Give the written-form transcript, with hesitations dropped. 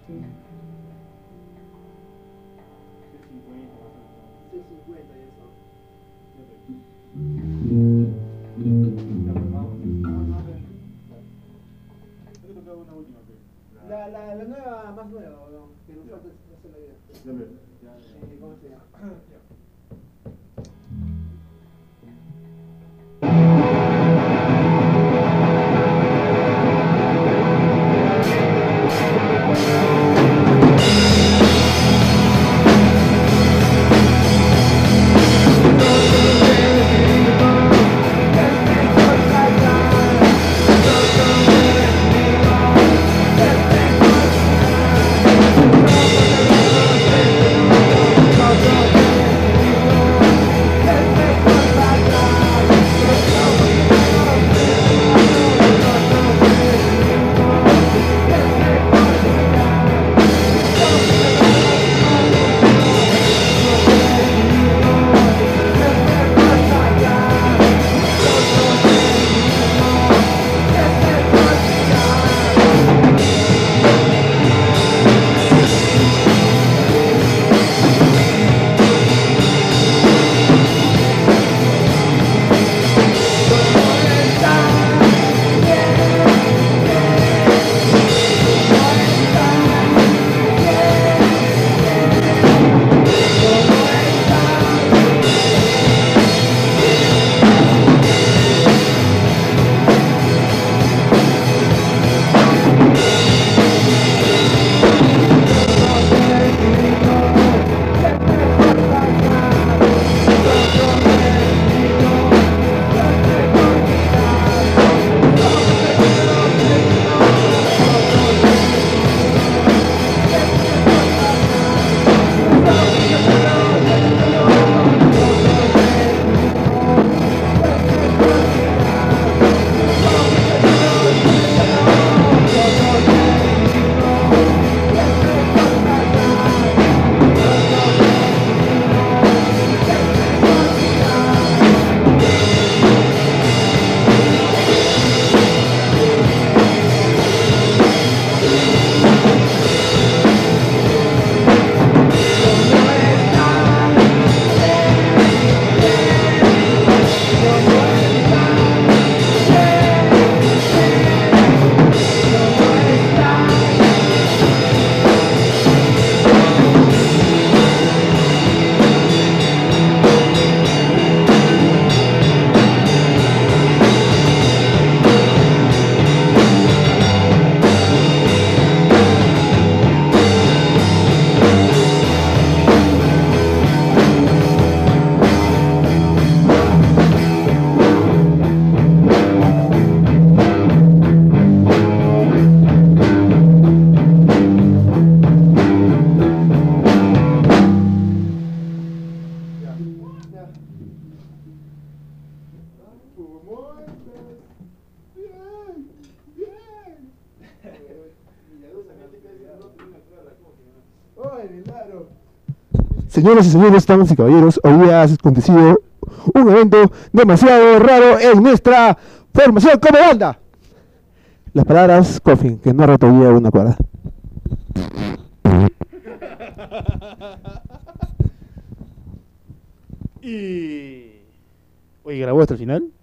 C50 y eso. La nueva, más nueva, ¿no? Que nos falta hacer la idea. ¿Cómo se llama? Señoras y señores, damas y caballeros, hoy día ha acontecido un evento demasiado raro en nuestra formación como banda. Las palabras Coffin, que no ha roto todavía una cuadra. Y... Oye, ¿grabó hasta el final?